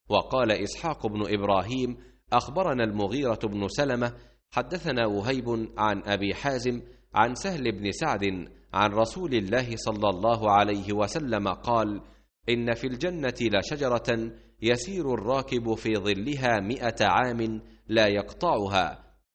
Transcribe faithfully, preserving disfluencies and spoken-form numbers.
وقال إسحاق بن إبراهيم أخبرنا المغيرة بن سلمة حدثنا وهيب عن أبي حازم عن سهل بن سعد عن رسول الله صلى الله عليه وسلم قال: إن في الجنة لشجرة يسير الراكب في ظلها مئة عام لا يقطعها